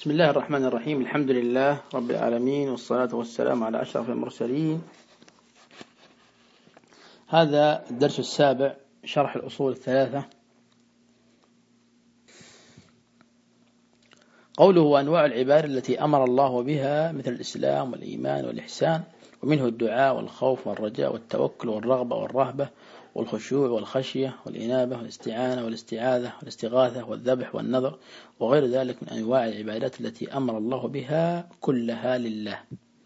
بسم الله الرحمن الرحيم. الحمد لله رب العالمين، والصلاة والسلام على أشرف المرسلين. هذا الدرس السابع، شرح الأصول الثلاثة. قوله وأنواع العبادة التي أمر الله بها مثل الإسلام والإيمان والإحسان، ومنه الدعاء والخوف والرجاء والتوكل والرغبة والرهبة والخشوع والخشية والإنابة والاستعانة والاستعاذة والاستغاثة والذبح والنذر وغير ذلك من أنواع العبادات التي أمر الله بها كلها لله،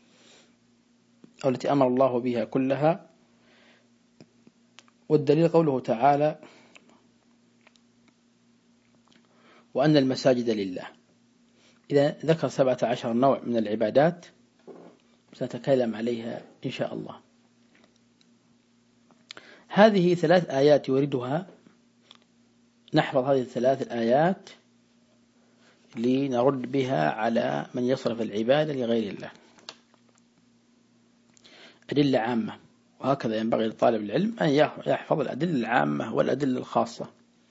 أو التي أمر الله بها كلها. والدليل قوله تعالى وأن المساجد لله. إذا ذكر 17 نوع من العبادات سنتكلم عليها إن شاء الله. هذه 3 آيات يوردها، نحفظ هذه 3 آيات لنرد بها على من يصرف العبادة لغير الله. أدلة عامة، وهكذا ينبغي لطالب العلم أن يحفظ الأدلة العامة والأدلة الخاصة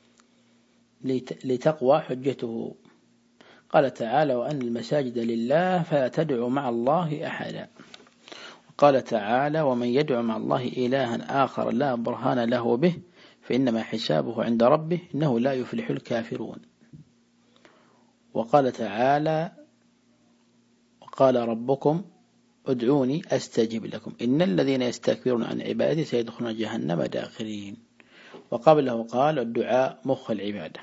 لتقوى حجته. قال تعالى وأن المساجد لله فلا تدعوا مع الله أحدا. قال تعالى ومن يدعو مع الله إلها آخر لا برهان له به فإنما حسابه عند ربه إنه لا يفلح الكافرون. وقال تعالى وقال ربكم ادعوني أستجب لكم إن الذين يستكبرون عن عبادتي سيدخلون جهنم داخرين. وقبله قال الدعاء مخ العبادة.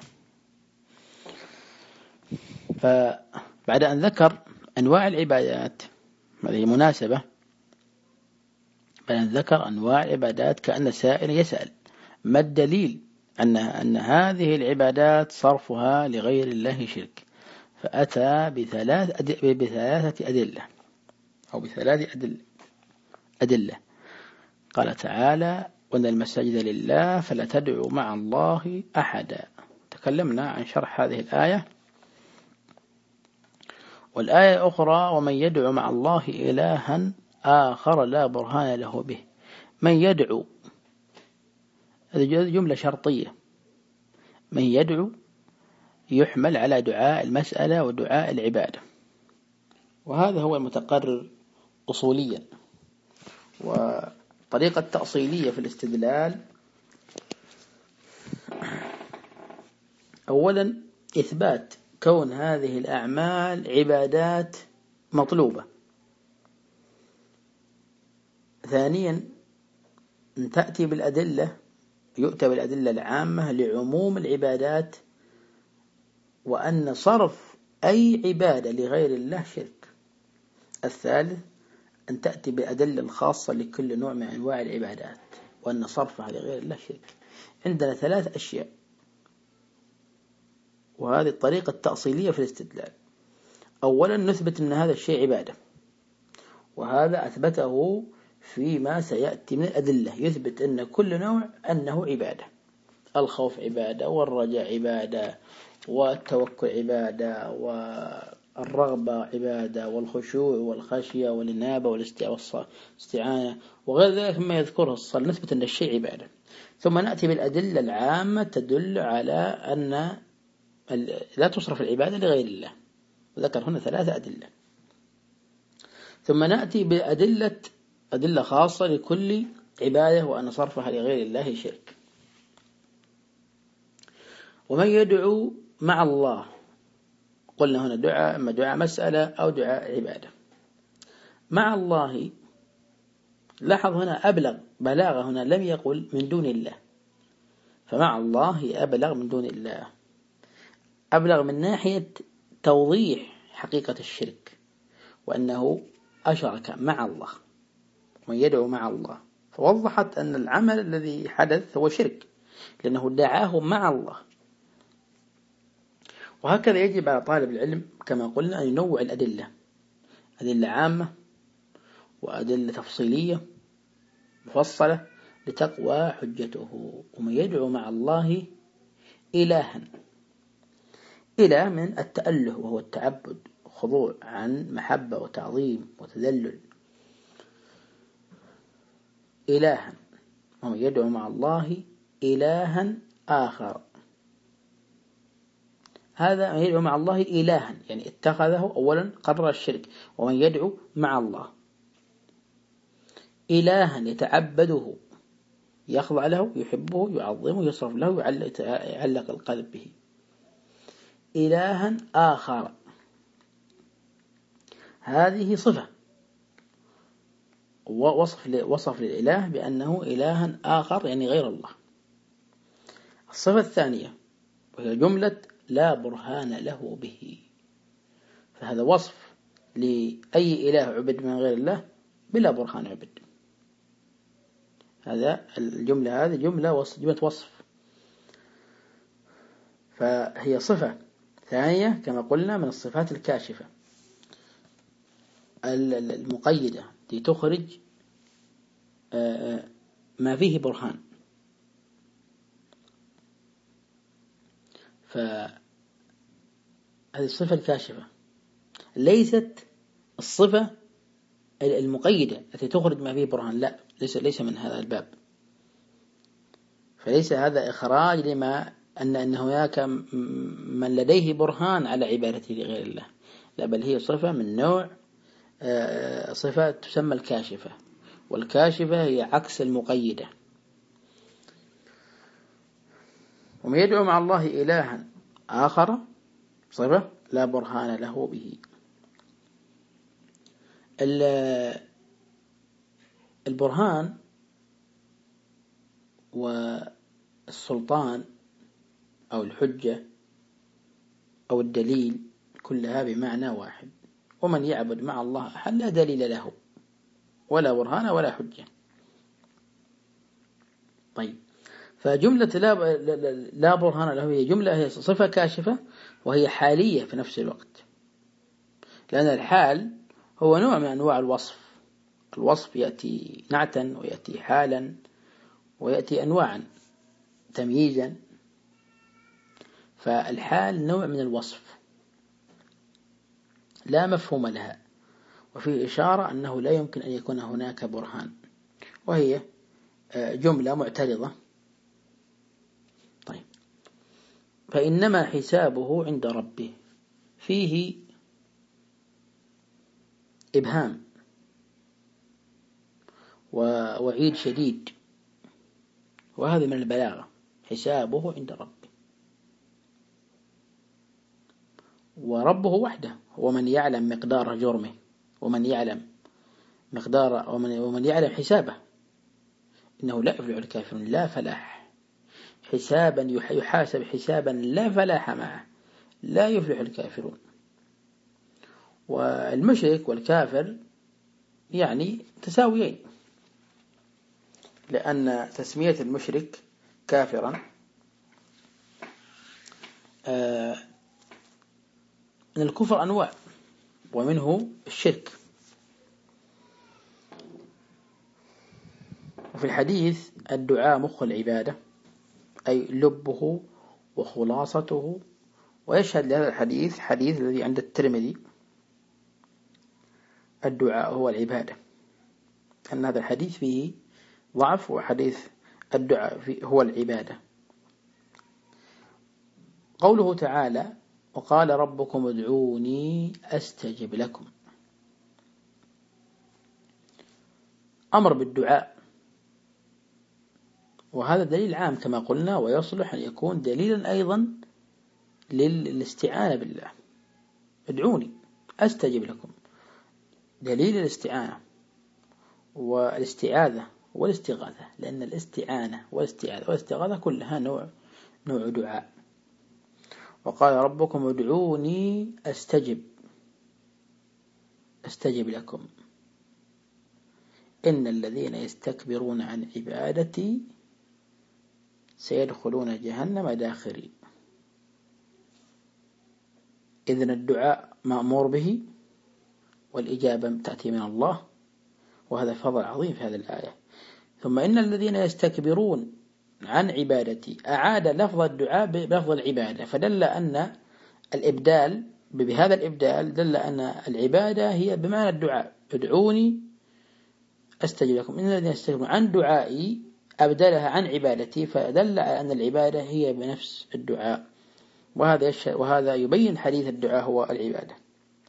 فبعد أن ذكر أنواع العبادات، هذه مناسبة، بعد أن ذكر أنواع العبادات كأن سائل يسأل ما الدليل أن هذه العبادات صرفها لغير الله شرك، فأتى بثلاثة أدلة أو ب3 أدلة. قال تعالى وأن المساجد لله فلا تدعوا مع الله أحدا. تكلمنا عن شرح هذه الآية. والآية الأخرى ومن يدعو مع الله إلها آخر لا برهان له به. من يدعو، هذه جملة شرطية، من يدعو يحمل على دعاء المسألة ودعاء العبادة، وهذا هو المتقرر أصوليا. وطريقة تأصيلية في الاستدلال: أولا إثبات كون هذه الأعمال عبادات مطلوبة. ثانيا أن تأتي بالأدلة، يؤتى بالأدلة العامة لعموم العبادات، وأن صرف أي عبادة لغير الله شرك. الثالث أن تأتي بالأدلة الخاصة لكل نوع من أنواع العبادات، وأن صرفها لغير الله شرك. عندنا 3 أشياء، وهذه الطريقة التأصيلية في الاستدلال. أولا نثبت أن هذا الشيء عبادة، وهذا أثبته فيما سيأتي من الأدلة، يثبت أن كل نوع أنه عبادة. الخوف عبادة، والرجاء عبادة، والتوكل عبادة، والرغبة عبادة، والخشوع والخشية والإنابة والاستعانة وغير ذلك مما يذكره الصلاة. نثبت أن الشيء عبادة، ثم نأتي بالأدلة العامة تدل على أن لا تصرف العبادة لغير الله، وذكر هنا 3 أدلة. ثم نأتي أدلة خاصة لكل عبادة، وأن صرفها لغير الله شرك. ومن يدعو مع الله، قلنا هنا دعاء، إما دعاء مسألة أو دعاء عبادة. مع الله، لاحظ هنا أبلغ بلاغة، هنا لم يقل من دون الله، فمع الله أبلغ من دون الله، أبلغ من ناحية توضيح حقيقة الشرك، وأنه أشرك مع الله. من يدعو مع الله، فوضحت أن العمل الذي حدث هو شرك، لأنه دعاه مع الله. وهكذا يجب على طالب العلم كما قلنا أن ينوع الأدلة، أدلة عامة وأدلة تفصيلية مفصلة لتقوى حجته. ومن يدعو مع الله إلها، إله من التأله وهو التعبد، خضوع عن محبة وتعظيم وتذلل. إلها، ومن يدعو مع الله إلها آخر. هذا من يدعو مع الله إلها، يعني اتخذه أولا قرر الشرك، ومن يدعو مع الله إلها يتعبده يخضع له يحبه يعظمه يصرف له يعلق القلب به. إلها آخر، هذه صفة وصف للإله بأنه إلها آخر يعني غير الله. الصفة الثانية وهي جملة لا برهان له به، فهذا وصف لأي إله عبد من غير الله بلا برهان عبد. هذا الجملة هذه جملة وصف، فهي صفة ثانية كما قلنا من الصفات الكاشفة المقيدة لتخرج ما فيه برهان. فهذه الصفة الكاشفة ليست الصفة المقيدة التي تخرج ما فيه برهان، لا، ليس من هذا الباب. فليس هذا إخراج لما أن هناك من لديه برهان على عبادته لغير الله، لا، بل هي صفة من نوع صفة تسمى الكاشفة، والكاشفة هي عكس المقيدة. ومن يدعو مع الله إلها آخر صفة لا برهان له به. البرهان والسلطان أو الحجة أو الدليل كلها بمعنى واحد، ومن يعبد مع الله أحد لا دليل له ولا برهان ولا حجة. طيب، فجملة لا برهان له هي جملة هي صفة كاشفة وهي حالية في نفس الوقت، لأن الحال هو نوع من أنواع الوصف. الوصف يأتي نعتا ويأتي حالا ويأتي أنواعا تمييزا، فالحال نوع من الوصف لا مفهوم لها، وفيه إشارة أنه لا يمكن أن يكون هناك برهان، وهي جملة معترضة. طيب، فإنما حسابه عند ربه فيه إبهام ووعيد شديد، وهذا من البلاغة. حسابه عند ربه، وربه وحده هو من يعلم مقدار جرمه ومن يعلم مقدار ومن يعلم حسابه. إنه لا يفلح الكافرون، لا فلاح، حسابا يحاسب حسابا لا فلاح معه، لا يفلح الكافرون. والمشرك والكافر يعني تساويين، لأن تسمية المشرك كافرا من الكفر أنواع، ومنه الشرك. وفي الحديث الدعاء مخ العبادة، أي لبه وخلاصته. ويشهد لهذا الحديث حديث الذي عند الترمذي: الدعاء هو العبادة، أن هذا الحديث فيه ضعف، وحديث الدعاء هو العبادة. قوله تعالى: وقال ربكم ادعوني أستجب لكم، أمر بالدعاء، وهذا دليل عام كما قلنا، ويصلح أن يكون دليلا أيضا للاستعانة بالله. ادعوني أستجب لكم، دليل الاستعانة والاستعاذة والاستغاثة، لأن الاستعانة والاستعاذة والاستغاثة كلها نوع دعاء. وقال ربكم ادعوني أستجب لكم، إن الذين يستكبرون عن عبادتي سيدخلون جهنم داخرين. إذن الدعاء مأمور به، والإجابة تأتي من الله، وهذا فضل عظيم في هذه الآية. ثم إن الذين يستكبرون عن عبادتي، أعاد لفظ الدعاء بلفظ العبادة، فدل أن الإبدال بهذا الإبدال دل أن العبادة هي بمعنى الدعاء. ادعوني أستجب لكم، إن الذين يستكبرون عن دعائي أبدلها عن عبادتي، فدل على أن العبادة هي بنفس الدعاء، وهذا يبين حديث الدعاء هو العبادة.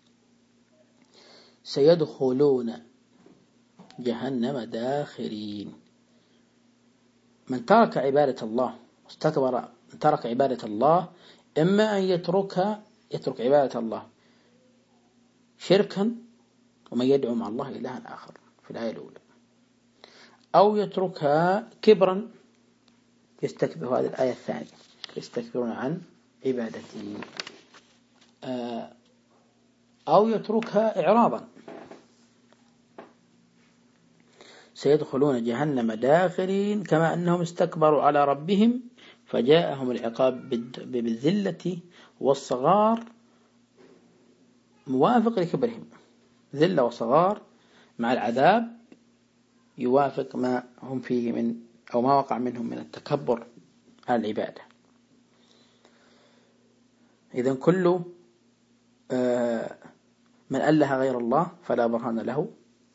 سيدخلون جهنم داخرين. من ترك عبادة الله واستكبر، من ترك عبادة الله إما أن يترك عبادة الله شركا ومن يدعو مع الله إلها آخر في الآية الأولى، أو يتركها كبرا يستكبر، هذه الآية الثانية، يستكبرون عن عبادتي، أو يتركها إعراضا. سيدخلون جهنم داخرين كما أنهم استكبروا على ربهم فجاءهم العقاب بالذلة والصغار موافق لكبرهم، ذلة وصغار مع العذاب يوافق ما هم فيه من أو ما وقع منهم من التكبر على العبادة. إذن كل من أله غير الله فلا برهان له،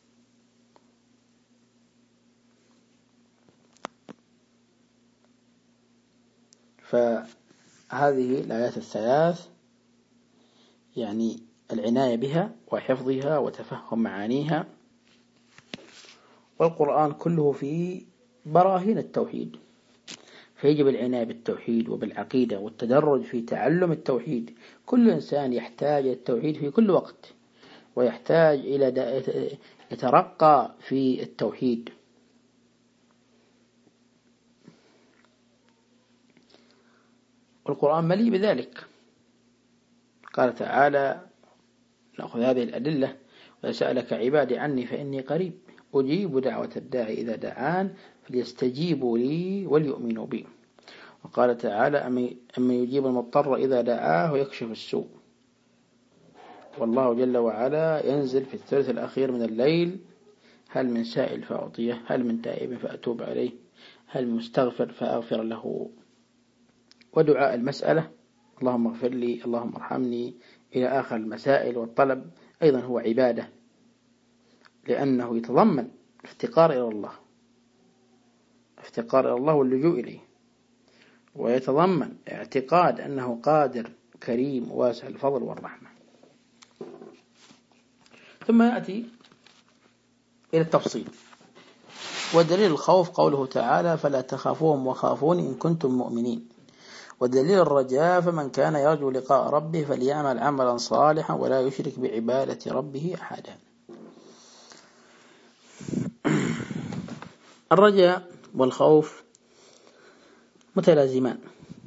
فهذه الآيات الثلاث يعني العناية بها وحفظها وتفهم معانيها. والقرآن كله في براهين التوحيد، فيجب العناية بالتوحيد وبالعقيدة والتدرج في تعلم التوحيد. كل إنسان يحتاج التوحيد في كل وقت، ويحتاج إلى يترقى في التوحيد. والقرآن مليء بذلك. قال تعالى، نأخذ هذه الأدلة: وسألك عبادي عني فإني قريب أجيب دعوة الداعي إذا دعان فليستجيبوا لي وليؤمنوا بي. وقال تعالى: أما يجيب المضطر إذا دعاه ويكشف السوء. والله جل وعلا ينزل في الثلث الأخير من الليل: هل من سائل فأعطيه، هل من تائب فأتوب عليه، هل من مستغفر فأغفر له. ودعاء المسألة: اللهم اغفر لي، اللهم ارحمني، إلى آخر المسائل. والطلب أيضا هو عبادة، لأنه يتضمن افتقار إلى الله، افتقار إلى الله واللجوء إليه، ويتضمن اعتقاد أنه قادر كريم واسع الفضل والرحمة. ثم يأتي إلى التفصيل. ودليل الخوف قوله تعالى: فلا تخافوهم وخافون إن كنتم مؤمنين. ودليل الرجاء: فمن كان يرجو لقاء ربه فليعمل عملا صالحا ولا يشرك بعبادة ربه أحدا. الرجاء والخوف متلازمان.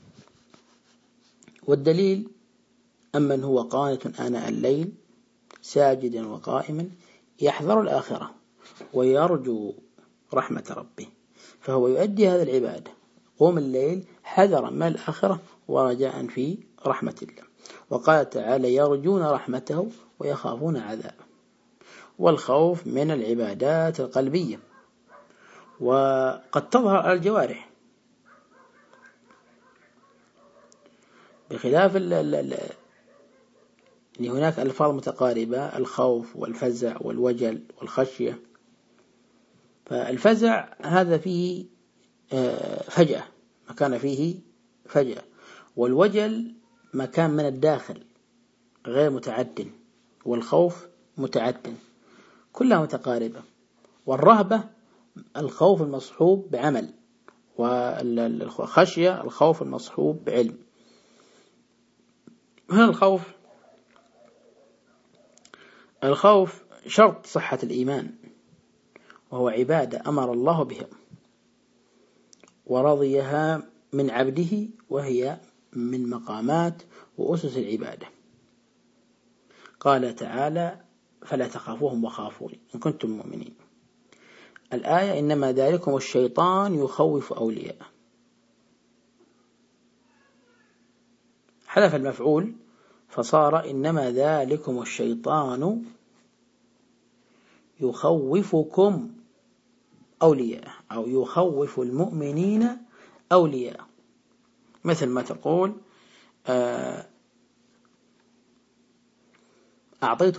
والدليل: أمن هو قانت آناء الليل ساجدا وقائما يحذر الآخرة ويرجو رحمة ربه، فهو يؤدي هذه العبادة، قوم الليل حذرا من الآخرة ورجاء في رحمة الله. وقال تعالى: يرجون رحمته ويخافون عذابه. والخوف من العبادات القلبية، وقد تظهر على الجوارح، بخلاف هناك ألفاظ متقاربة: الخوف والفزع والوجل والخشية. فالفزع هذا فيه فجأة، مكان فيه فجأة، والوجل مكان من الداخل غير متعد، والخوف متعد، كلها متقاربة. والرهبة الخوف المصحوب بعمل، والخشية الخوف المصحوب بعلم. هنا الخوف شرط صحة الإيمان، وهو عبادة أمر الله بها ورضيها من عبده، وهي من مقامات وأسس العبادة. قال تعالى: فلا تخافوهم وخافوني إن كنتم مؤمنين. الآية: إنما ذلكم الشيطان يخوف أولياءه. حذف المفعول فصار إنما ذلكم الشيطان يخوفكم أولياء، أو يخوف المؤمنين أولياء. مثل ما تقول: أعطيت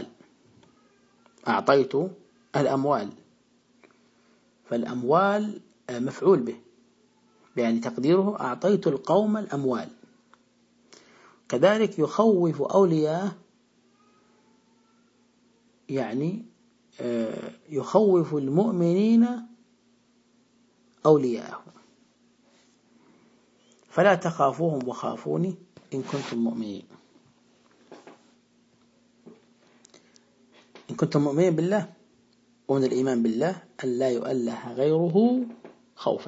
الأموال، فالأموال مفعول به، يعني تقديره أعطيت القوم الأموال. كذلك يخوف أولياءه، يعني يخوف المؤمنين أولياءه، فلا تخافوهم وخافوني إن كنتم مؤمنين. إن كنتم مؤمنين بالله، ومن الإيمان بالله أن لا يؤله غيره خوفا.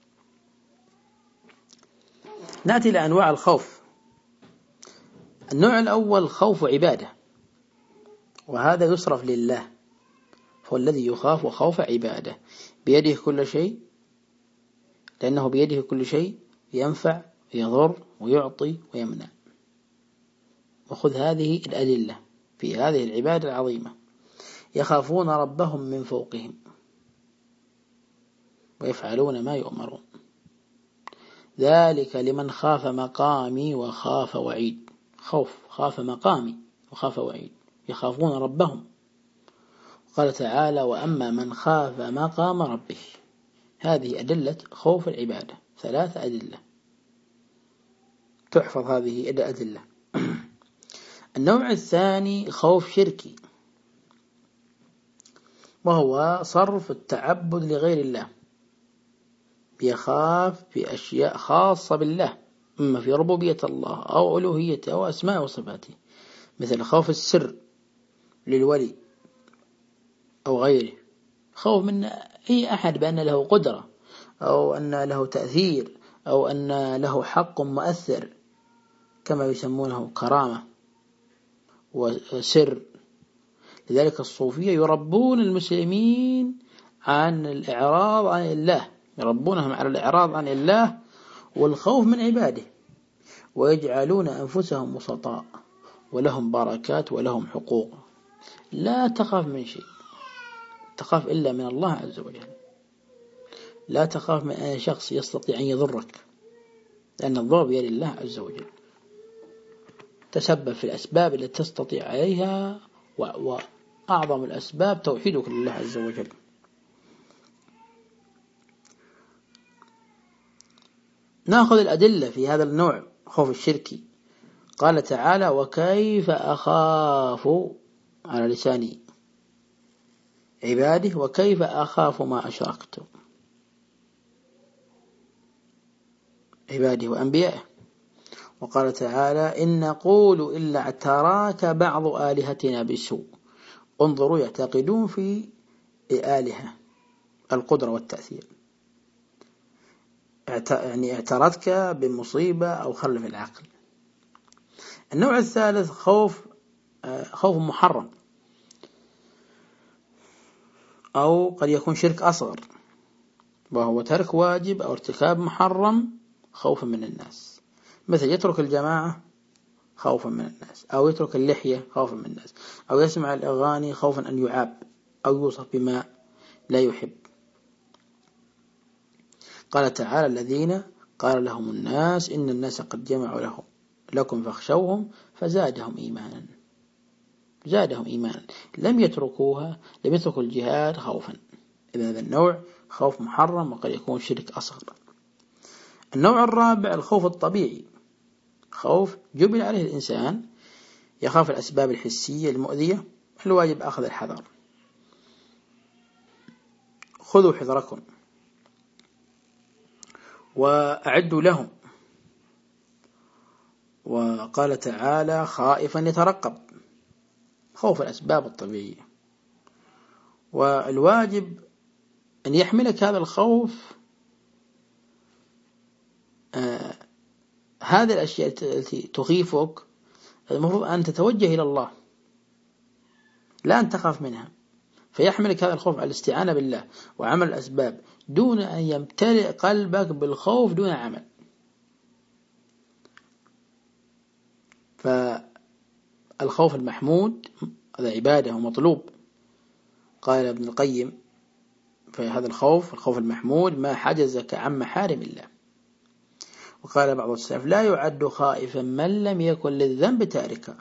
نأتي لأنواع الخوف. النوع الأول خوف عبادة، وهذا يصرف لله، فهو الذي يخاف وخوف عبادة، بيده كل شيء، لأنه بيده كل شيء، ينفع ويضر ويعطي ويمنع. وخذ هذه الأدلة في هذه العبادة العظيمة: يخافون ربهم من فوقهم ويفعلون ما يؤمرون، ذلك لمن خاف مقامي وخاف وعيد. خوف، خاف مقامي وخاف وعيد، يخافون ربهم. قال تعالى: وأما من خاف مقام ربه. هذه أدلة خوف العبادة، 3 أدلة، تحفظ هذه الأدلة. النوع الثاني خوف شركي، وهو صرف التعبد لغير الله، يخاف في أشياء خاصة بالله، إما في ربوبية الله أو ألوهيته أو أسماء وصفاته، مثل خوف السر للولي أو غيره، خوف من أي أحد بأن له قدرة أو أن له تأثير أو أن له حق مؤثر، كما يسمونه كرامة وسر. لذلك الصوفية يربون المسلمين عن الإعراض عن الله، يربونهم على الإعراض عن الله والخوف من عباده، ويجعلون أنفسهم وسطاء ولهم بركات ولهم حقوق. لا تخاف من شيء، تخاف إلا من الله عز وجل. لا تخاف من أي شخص يستطيع أن يضرك، لأن الضر بيد الله عز وجل. تسبب في الأسباب التي تستطيع عليها، وأعظم الأسباب توحيدك لله عز وجل. نأخذ الأدلة في هذا النوع، خوف الشركي. قال تعالى: وكيف أخاف، على لسان عباده، وكيف أخاف ما أشركتم، عباده وأنبيائه. وقال تعالى: إن نقول إلا اعتراك بعض آلهتنا بسوء. انظروا، يعتقدون في الآلهة القدرة والتأثير، يعني اعترتك بمصيبة أو خلف العقل. النوع الثالث خوف محرم، أو قد يكون شرك أصغر، وهو ترك واجب أو ارتكاب محرم خوفا من الناس، مثل يترك الجماعة خوفا من الناس، أو يترك اللحية خوفا من الناس، أو يسمع الأغاني خوفا أن يعاب أو يوصف بما لا يحب. قال تعالى: الذين قال لهم الناس إن الناس قد جمعوا لكم فاخشوهم فزادهم إيمانا. زادهم إيمانا، لم يتركوها، لم يتركوا الجهاد خوفا. إذا هذا النوع خوف محرم، وقد يكون شرك أصغر. النوع الرابع الخوف الطبيعي، خوف جبل عليه الإنسان، يخاف الأسباب الحسية المؤذية، الواجب أخذ الحذر. خذوا حذركم وأعدوا لهم. وقال تعالى: خائفا يترقب، خوف الأسباب الطبيعية. والواجب أن يحملك هذا الخوف، هذه الأشياء التي تخيفك، المفروض أن تتوجه إلى الله، لا أن تخاف منها، فيحملك هذا الخوف على الاستعانة بالله وعمل الأسباب، دون أن يمتلئ قلبك بالخوف دون عمل. فالخوف المحمود هذا عبادة ومطلوب. قال ابن القيم: فهذا الخوف المحمود ما حجزك عن محارم الله. وقال بعض السلف: لا يعد خائفا من لم يكن للذنب تاركا.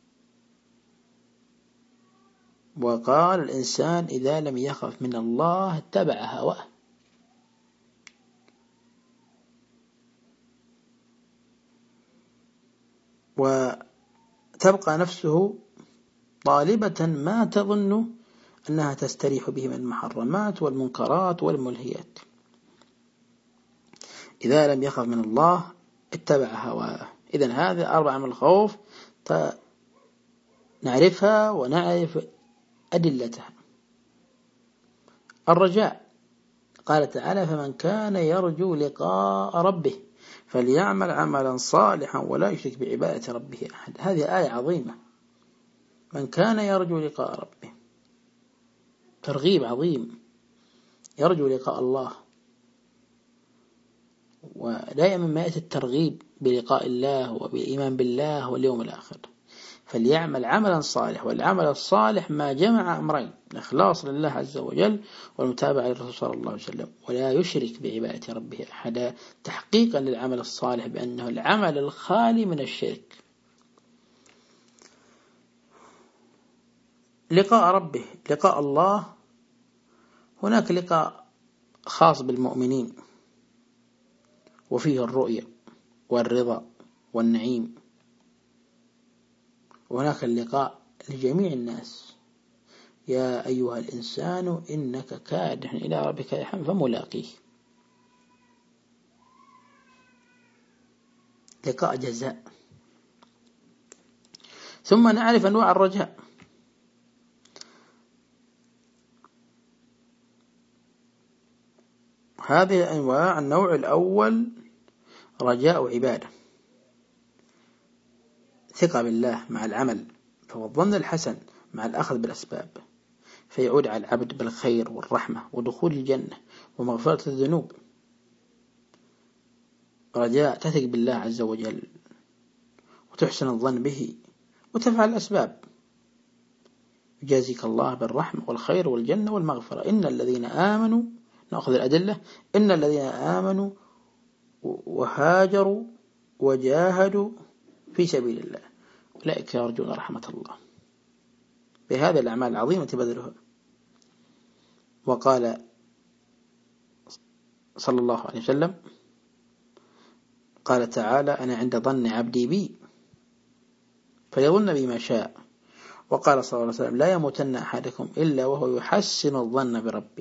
وقال: الإنسان إذا لم يخف من الله اتبع هواه. وتبقى نفسه طالبة ما تظن أنها تستريح به من المحرمات والمنكرات والملهيات. إذا لم يخف من الله اتبع هواه. إذن هذه 4 من الخوف نعرفها ونعرف أدلتها. الرجاء، قال تعالى: فمن كان يرجو لقاء ربه فليعمل عملا صالحا ولا يشرك بعبادة ربه أحد. هذه آية عظيمة. من كان يرجو لقاء ربه، ترغيب عظيم، يرجو لقاء الله. ودائما ما يأتي الترغيب بلقاء الله وبالإيمان بالله واليوم الآخر. فليعمل عملا صالح، والعمل الصالح ما جمع أمرين: الإخلاص لله عز وجل والمتابعة للرسول صلى الله عليه وسلم، ولا يشرك بعبادة ربه أحدا، تحقيقا للعمل الصالح بأنه العمل الخالي من الشرك. لقاء ربه، لقاء الله، هناك لقاء خاص بالمؤمنين وفيه الرؤية والرضا والنعيم، وهناك اللقاء لجميع الناس: يا أيها الإنسان إنك كادح إلى ربك كادحا فملاقيه. لقاء جزاء. ثم نعرف أنواع الرجاء. هذه الأنواع: النوع الأول رجاء عبادة، ثقة بالله مع العمل، فهو الظن الحسن مع الأخذ بالأسباب، فيعود على العبد بالخير والرحمة ودخول الجنة ومغفرة الذنوب. رجاء تثق بالله عز وجل وتحسن الظن به وتفعل الأسباب، يجازيك الله بالرحمة والخير والجنة والمغفرة. إن الذين آمنوا، نأخذ الأدلة: إن الذين آمنوا وهاجروا وجاهدوا في سبيل الله أولئك يرجون رحمة الله. بهذه الأعمال العظيمة تبذلها. وقال صلى الله عليه وسلم: قال تعالى: أنا عند ظن عبدي بي فيظن بي ما شاء. وقال صلى الله عليه وسلم: لا يموتن أحدكم إلا وهو يحسن الظن بربه.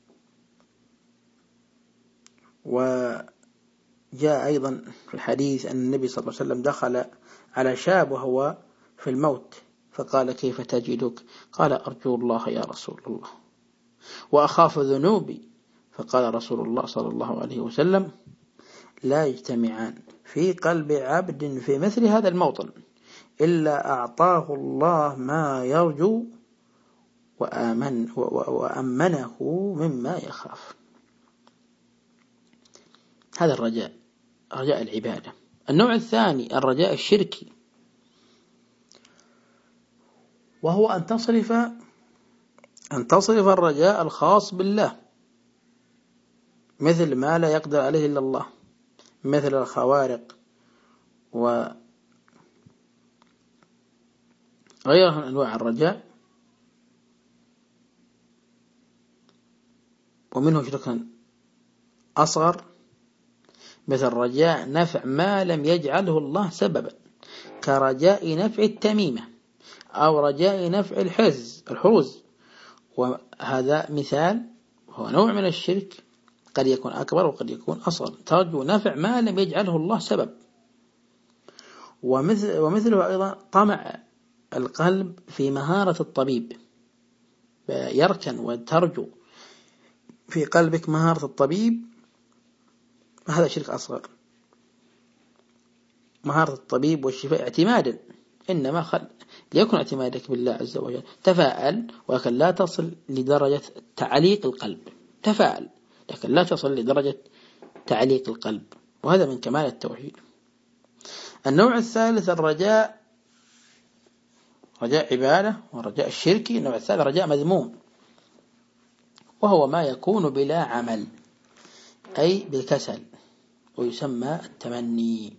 وجاء أيضا في الحديث أن النبي صلى الله عليه وسلم دخل على شاب وهو في الموت فقال: كيف تجدك؟ قال: أرجو الله يا رسول الله وأخاف ذنوبي. فقال رسول الله صلى الله عليه وسلم: لا يجتمعان في قلب عبد في مثل هذا الموطن إلا أعطاه الله ما يرجو وأمنه مما يخاف. هذا الرجاء، رجاء العبادة. النوع الثاني الرجاء الشركي، وهو أن تصرف الرجاء الخاص بالله، مثل ما لا يقدر عليه إلا الله، مثل الخوارق وغيرها من أنواع الرجاء. ومنه شرك أصغر، مثل رجاء نفع ما لم يجعله الله سببا، كرجاء نفع التميمة أو رجاء نفع الحرز. وهذا مثال، هو نوع من الشرك، قد يكون أكبر وقد يكون أصغر. ترجو نفع ما لم يجعله الله سبب. ومثله أيضا طمع القلب في مهارة الطبيب، يركن وترجو في قلبك مهارة الطبيب، هذا شرك أصغر. مهارة الطبيب والشفاء اعتمادا، إنما ليكن اعتمادك بالله عز وجل. تفاءل ولكن لا تصل لدرجة تعليق القلب، تفاءل لكن لا تصل لدرجة تعليق القلب، وهذا من كمال التوحيد. النوع الثالث الرجاء، رجاء عبادة والرجاء الشركي. النوع الثالث رجاء مذموم، وهو ما يكون بلا عمل، أي بالكسل، ويسمى التمني.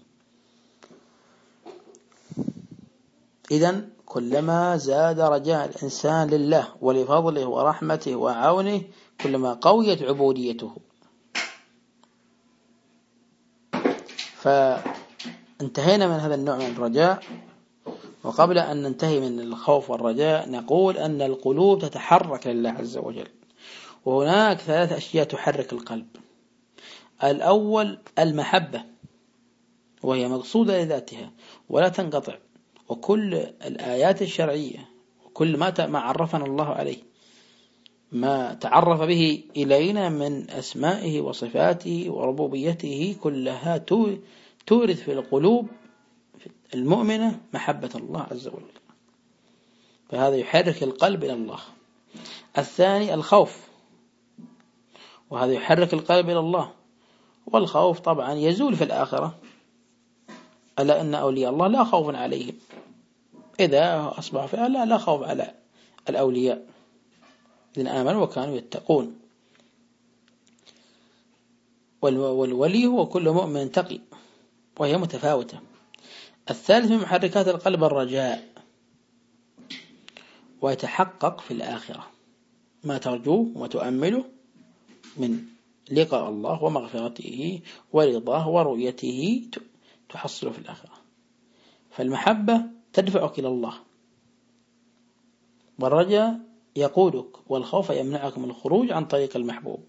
إذن كلما زاد رجاء الإنسان لله ولفضله ورحمته وعونه كلما قويت عبوديته. انتهينا من هذا النوع من الرجاء. وقبل أن ننتهي من الخوف والرجاء نقول أن القلوب تتحرك لله عز وجل، وهناك 3 أشياء تحرك القلب. الأول المحبة، وهي مقصودة لذاتها ولا تنقطع، وكل الآيات الشرعية وكل ما عرفنا الله عليه، ما تعرف به إلينا من أسمائه وصفاته وربوبيته، كلها تورث في القلوب المؤمنة محبة الله عز وجل، فهذا يحرك القلب إلى الله. الثاني الخوف، وهذا يحرك القلب إلى الله، والخوف طبعا يزول في الآخرة، ألا إن أولياء الله لا خوف عليهم إذا أصبح فيها، لا خوف على الأولياء الذين آمنوا وكانوا يتقون. والولي هو كل مؤمن تقي، وهي متفاوتة. الثالث من محركات القلب الرجاء، ويتحقق في الآخرة ما ترجوه وتؤمله من لقاء الله ومغفرته ورضاه ورؤيته تحصل في الآخرة. فالمحبة تدفعك إلى الله، والرجاء يقودك، والخوف يمنعك من الخروج عن طريق المحبوب.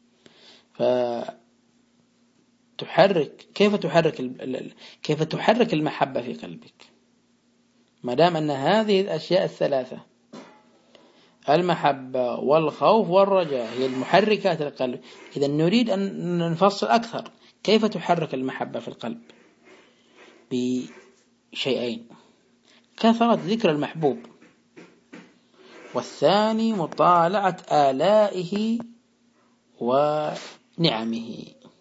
كيف تحرك المحبة في قلبك؟ ما دام أن هذه الأشياء الثلاثة، المحبة والخوف والرجاء، هي المحركات القلب، إذا نريد أن نفصل أكثر. كيف تحرك المحبة في القلب؟ بشيئين: كثرة ذكر المحبوب، والثاني مطالعة آلائه ونعمه.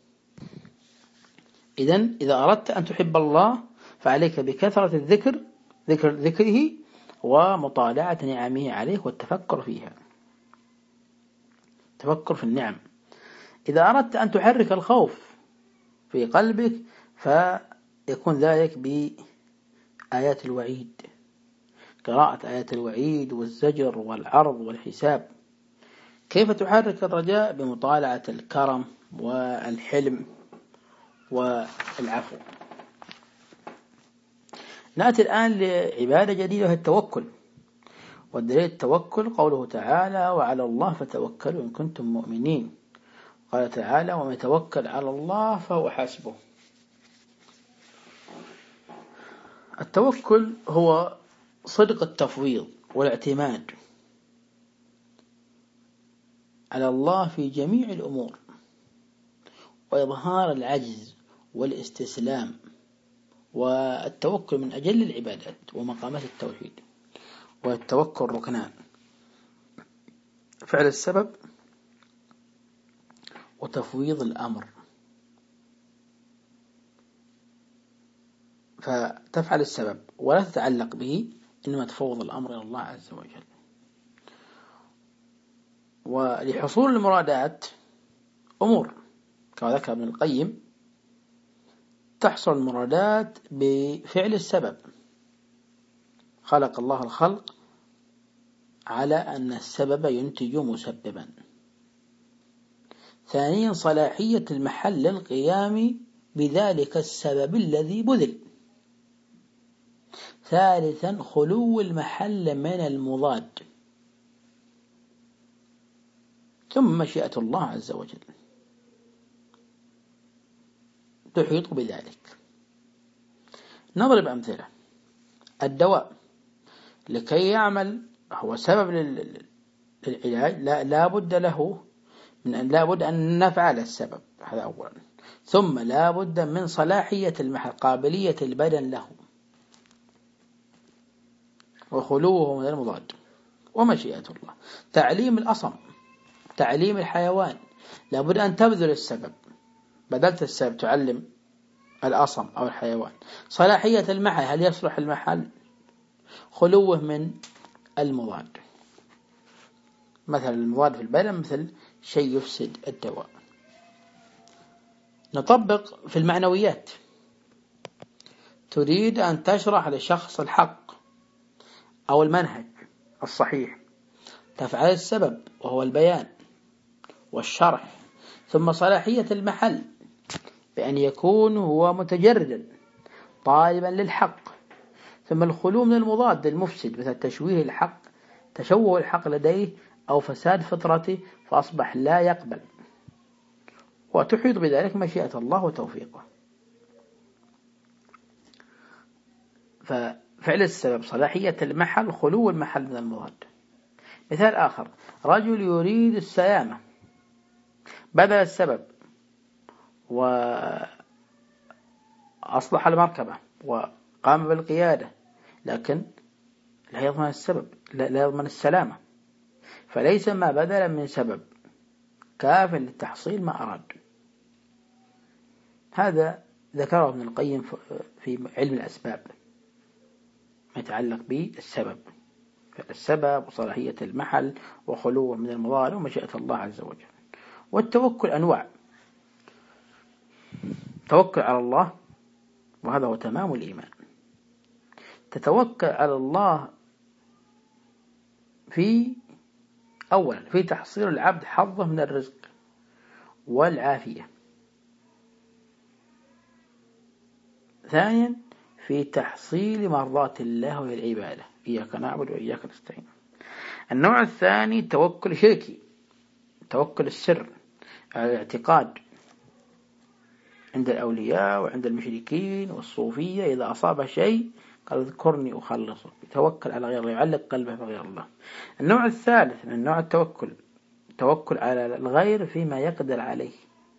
إذا أردت أن تحب الله فعليك بكثرة ذكره ومطالعة نعمه عليك والتفكر فيها، تفكر في النعم. إذا أردت أن تحرك الخوف في قلبك فيكون ذلك بآيات الوعيد، قراءة آيات الوعيد والزجر والعرض والحساب. كيف تحرك الرجاء؟ بمطالعة الكرم والحلم والعفو. نأتي الآن لعبادة جديدة وهي التوكل. والدليل التوكل قوله تعالى: وعلى الله فتوكلوا إن كنتم مؤمنين. قال تعالى: ومن يتوكل على الله فهو حسبه. التوكل هو صدق التفويض والاعتماد على الله في جميع الأمور، وإظهار العجز والاستسلام. والتوكل من أجل العبادات ومقامات التوحيد. والتوكل ركنان: فعل السبب وتفويض الأمر. فتفعل السبب ولا تتعلق به، إنما تفوض الأمر إلى الله عز وجل. ولحصول المرادات أمور، كما ذكر ابن القيم: تحصل المرادات بفعل السبب. خلق الله الخلق على أن السبب ينتج مسببا. ثانيا صلاحية المحل للقيام بذلك السبب الذي بذل. ثالثا خلو المحل من المضاد. ثم مشيئة الله عز وجل تحيط بذلك. نضرب أمثلة. الدواء لكي يعمل هو سبب للعلاج، لا بد له من أن أن نفعل السبب، هذا أولا. ثم لا بد من صلاحية المحل، قابلية البدن له، وخلوه من المضاد، ومشيئة الله. تعليم الأصم، تعليم الحيوان، لا بد أن تبذل السبب، بذلت السبب تعلم الأصم أو الحيوان. صلاحية المحل، هل يصلح المحل؟ خلوه من المضاد، مثلا المضاد في البدن مثل شيء يفسد الدواء. نطبق في المعنويات. تريد أن تشرح لشخص الحق أو المنهج الصحيح، تفعل السبب وهو البيان والشرح. ثم صلاحية المحل، بأن يكون هو متجردا طالبا للحق. ثم الخلو من المضاد المفسد مثل تشوه الحق لديه أو فساد فطرته فأصبح لا يقبل، وتحيط بذلك مشيئة الله وتوفيقه. ففعل السبب صلاحية المحل، خلو المحل من المضاد. مثال آخر: رجل يريد السلامة، بذل السبب وأصلح المركبة وقام بالقيادة، لكن لا يضمن السبب، لا يضمن السلامة، فليس ما بذل من سبب كاف للتحصيل ما أراد. هذا ذكره ابن القيم في علم الأسباب ما يتعلق بالسبب، السبب وصلاحية المحل وخلوه من المضاد ومشيئة الله عز وجل. والتوكل أنواع: توكل على الله، وهذا هو تمام الإيمان. تتوكل على الله أولا في تحصيل العبد حظه من الرزق والعافية. ثانيا في تحصيل مرضات الله والعبادة، إياك نعبد وإياك نستعين. النوع الثاني توكل شركي، توكل السر على الاعتقاد عند الأولياء وعند المشركين والصوفية، إذا أصاب شيء قال اذكرني أخلصك، يتوكل على غير الله، يعلق قلبه بغير الله. النوع الثالث من نوع التوكل توكل على الغير فيما يقدر عليه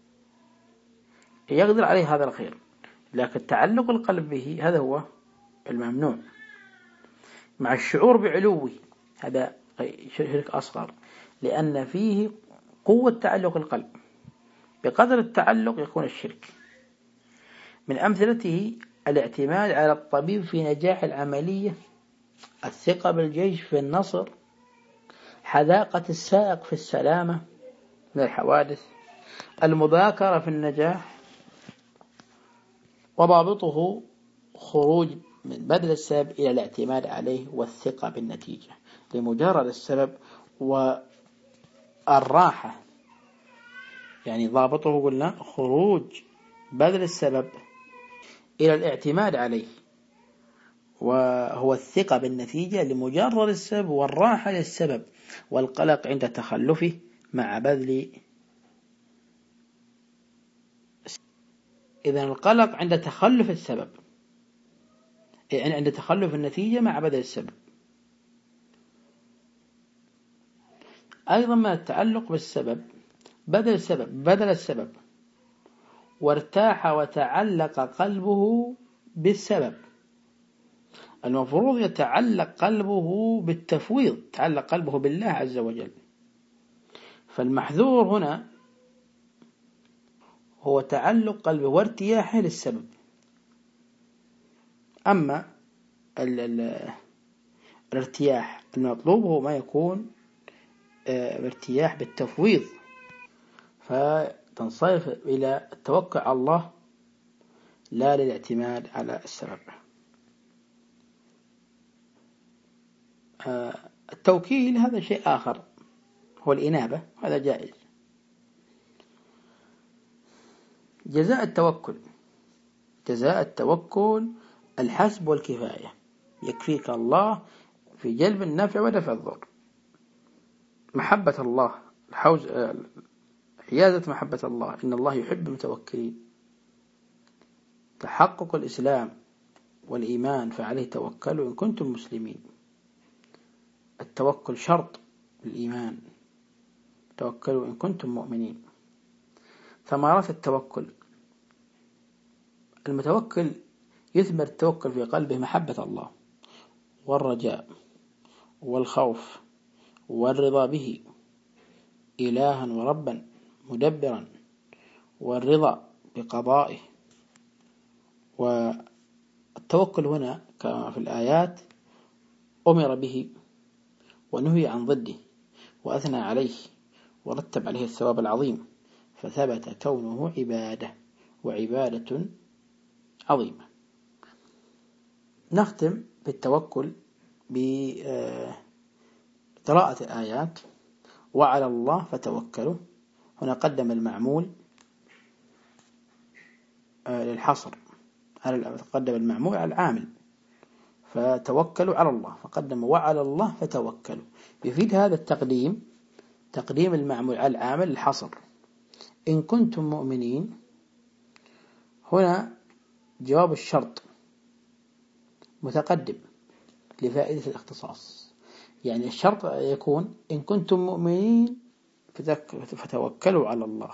هذا الخير، لكن تعلق القلب به هذا هو الممنوع، مع الشعور بعلوه، هذا شرك أصغر، لأن فيه قوة تعلق القلب، بقدر التعلق يكون الشرك. من أمثلته الاعتماد على الطبيب في نجاح العملية، الثقة بالجيش في النصر، حذاقة السائق في السلامة من الحوادث، المذاكرة في النجاح، وضابطه خروج من بذل السبب إلى الاعتماد عليه والثقة بالنتيجة لمجرد السبب والراحة. يعني ضابطه قلنا خروج بذل السبب إلى الاعتماد عليه، وهو الثقة بالنتيجة لمجرد السبب والراحة للسبب والقلق عند تخلفه مع بذل. إذن القلق عند تخلف السبب، يعني عند تخلف النتيجة مع بذل السبب. أيضا ما التعلق بالسبب بذل السبب وارتاح وتعلق قلبه بالسبب. المفروض يتعلق قلبه بالتفويض، تعلق قلبه بالله عز وجل. فالمحذور هنا هو تعلق قلبه وارتياحه للسبب. أما الارتياح المطلوب هو ما يكون ارتياح بالتفويض، فتنصرف إلى التوكل على الله لا للاعتماد على السبب. التوكيل هذا شيء آخر، هو الإنابة، هذا جائز. جزاء التوكل الحسب والكفاية، يكفيك الله في جلب النفع ودفع الضر. محبة الله، حيازة محبة الله، إن الله يحب المتوكلين. تحقق الإسلام والإيمان فعليه توكلوا إن كنتم مسلمين. التوكل شرط للإيمان، توكلوا إن كنتم مؤمنين. ثمرات التوكل: المتوكل يثمر التوكل في قلبه محبة الله والرجاء والخوف والرضا به إلها وربا مدبرا، والرضا بقضائه. والتوكل هنا كما في الآيات أمر به ونهي عن ضده وأثنى عليه ورتب عليه الثواب العظيم، فثبت كونه عبادة وعبادة عظيمة. نختم بالتوكل بقراءة الآيات: وعلى الله فتوكلوا. هنا قدم المعمول للحصر قدم المعمول على العامل، فتوكلوا على الله، فقدم وعلى الله فتوكلوا. يفيد هذا التقديم تقديم المعمول على العامل الحصر. إن كنتم مؤمنين، هنا جواب الشرط متقدم لفائدة الاختصاص، يعني الشرط يكون إن كنتم مؤمنين فتوكلوا على الله،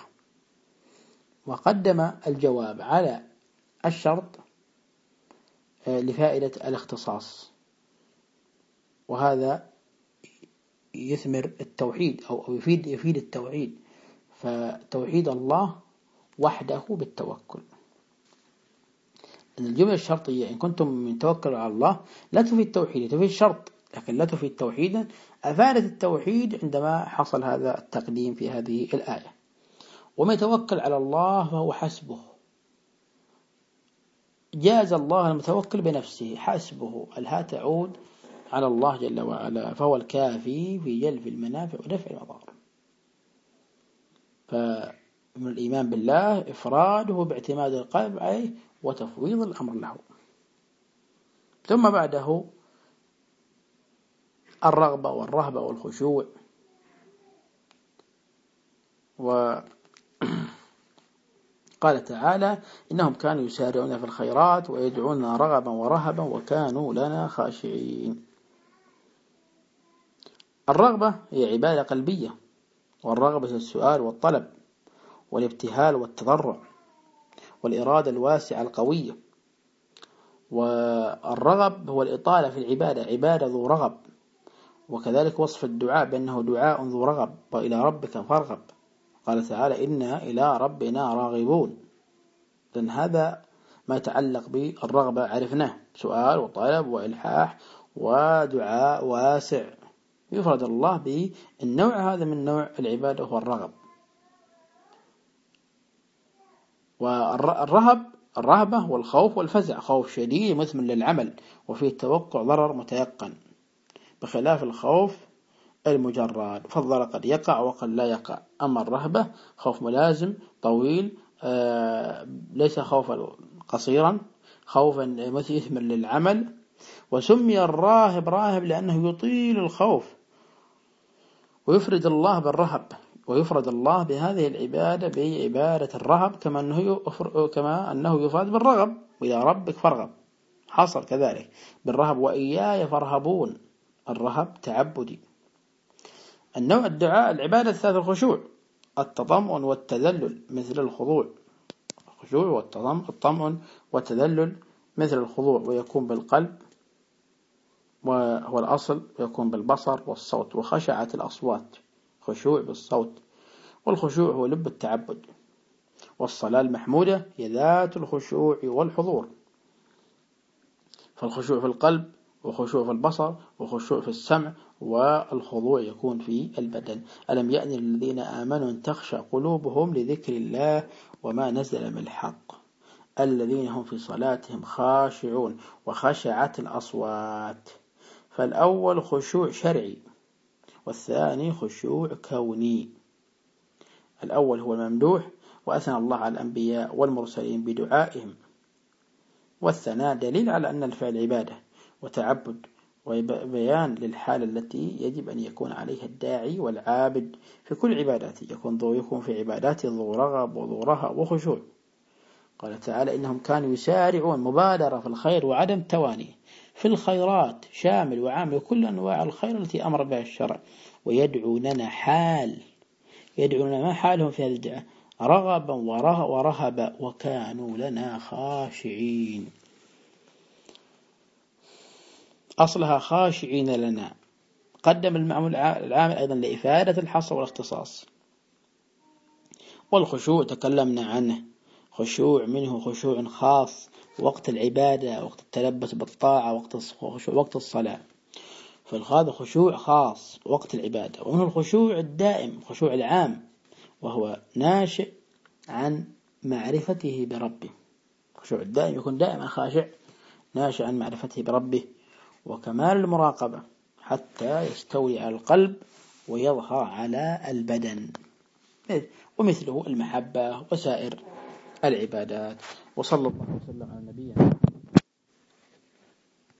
وقدم الجواب على الشرط لفائدة الاختصاص، وهذا يثمر التوحيد أو يفيد التوحيد، فتوحيد الله وحده بالتوكل. الجملة الشرطية إن كنتم من توكلوا على الله لا تفيد توحيد، تفيد شرط لكن لا تفيد توحيدا. أفادت التوحيد عندما حصل هذا التقديم في هذه الآية. ومن يتوكل على الله فهو حسبه، جاز الله المتوكل بنفسه، حسبه الها تعود على الله جل وعلا، فهو الكافي في جلب المنافع ودفع المضار. فمن الإيمان بالله إفراده باعتماد القلب عليه وتفويض الأمر له. ثم بعده الرغبة والرهبة والخشوع. وقال تعالى إنهم كانوا يسارعون في الخيرات ويدعوننا رغبا ورهبا وكانوا لنا خاشعين. الرغبة هي عبادة قلبية، والرغبة السؤال والطلب والابتهال والتضرع والإرادة الواسعة القوية. والرغب هو الإطالة في العبادة، عبادة ذو رغب. وكذلك وصف الدعاء بأنه دعاء ذو رغب، وإلى ربك فارغب. قال تعالى إنا إلى ربنا راغبون. لأن هذا ما يتعلق بالرغبة عرفناه، سؤال وطلب وإلحاح ودعاء واسع. يفرد الله بالنوع هذا من نوع العبادة هو الرغب. الرهبة والخوف والفزع، خوف شديد مثمن للعمل وفيه توقع ضرر متيقن، بخلاف الخوف المجرد، فالضرر قد يقع وقد لا يقع. أما الرهبة خوف ملازم طويل، ليس خوفا قصيرا، خوفا مثمن للعمل. وسمي الراهب راهب لأنه يطيل الخوف، ويفرد الله بالرهب، ويفرد الله بهذه العبادة بعبادة الرهب، كما أنه يفرد بالرغب، وإلى ربك فارغب حصل كذلك بالرهب، وإياي فارهبون. الرهب تعبدي. النوع الدعاء العبادة الثالث الخشوع، التطمئن والتذلل مثل الخضوع. الخشوع والتطمئن والتذلل مثل الخضوع، ويكون بالقلب وهو الأصل، ويكون بالبصر والصوت، وخشعت الأصوات، خشوع بالصوت. والخشوع هو لب التعبد. والصلاة المحمودة هي ذات الخشوع والحضور، فالخشوع في القلب وخشوع في البصر وخشوع في السمع، والخضوع يكون في البدن. ألم يأن للذين آمنوا أن تخشع قلوبهم لذكر الله وما نزل من الحق الذين هم في صلاتهم خاشعون. وخشعت الأصوات، فالأول خشوع شرعي والثاني خشوع كوني. الأول هو الممدوح، وأثنى الله على الأنبياء والمرسلين بدعائهم، والثناء دليل على أن الفعل عبادة وتعبد، وبيان للحالة التي يجب أن يكون عليها الداعي والعابد في كل عباداته، يكون في عباداته ذو رغب وذو رهب وخشوع. قال تعالى إنهم كانوا يسارعون، مبادرة في الخير وعدم تواني في الخيرات، شامل وعامل كل أنواع الخير التي أمر بها الشرع. ويدعوننا يدعوننا ما حالهم في هذه الدعاء؟ رغبا ورهبا وكانوا لنا خاشعين. أصلها خاشعين لنا. قدم المعمول العامل أيضا لإفادة الحصر والاختصاص. والخشوع تكلمنا عنه، خشوع منه خشوع خاص وقت العبادة، وقت التلبس بالطاعة، وقت الصلاة، فهذا خشوع خاص وقت العبادة. ومنه الخشوع الدائم، خشوع العام، وهو ناشئ عن معرفته بربه. خشوع الدائم يكون دائما خاشع، ناشئ عن معرفته بربه، وكمال المراقبة حتى يستولي على القلب ويظهر على البدن. ومثله المحبة وسائر العبادات. وصلى الله وسلم على نبينا